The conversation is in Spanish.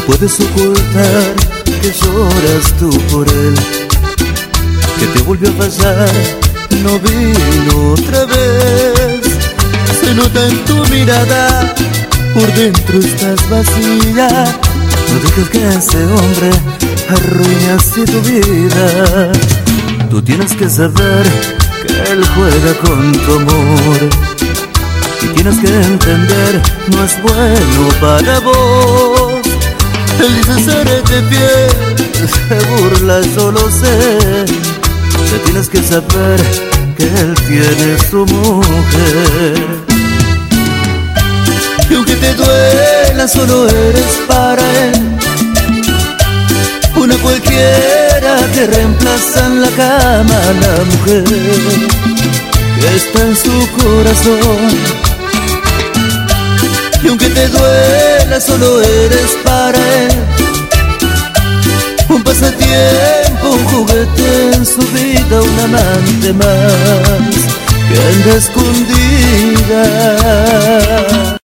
puedes ocultar que lloras tú por él, que te volvió a fallar, no vino otra vez. Se nota en tu mirada, por dentro estás vacía. No dejes que ese hombre arruine así tu vida. Tú tienes que saber que él juega con tu amor, y tienes que entender, no es bueno para vos. Él dice ser de piel, se burla, yo lo sé. Te tienes que saber que él tiene su mujer, y aunque te duela, solo eres para él una cualquiera que reemplaza en la cama a la mujer que está en su corazón. Y aunque te duela, solo eres para él un pasatiempo, un juguete en su vida, un amante más que anda escondida.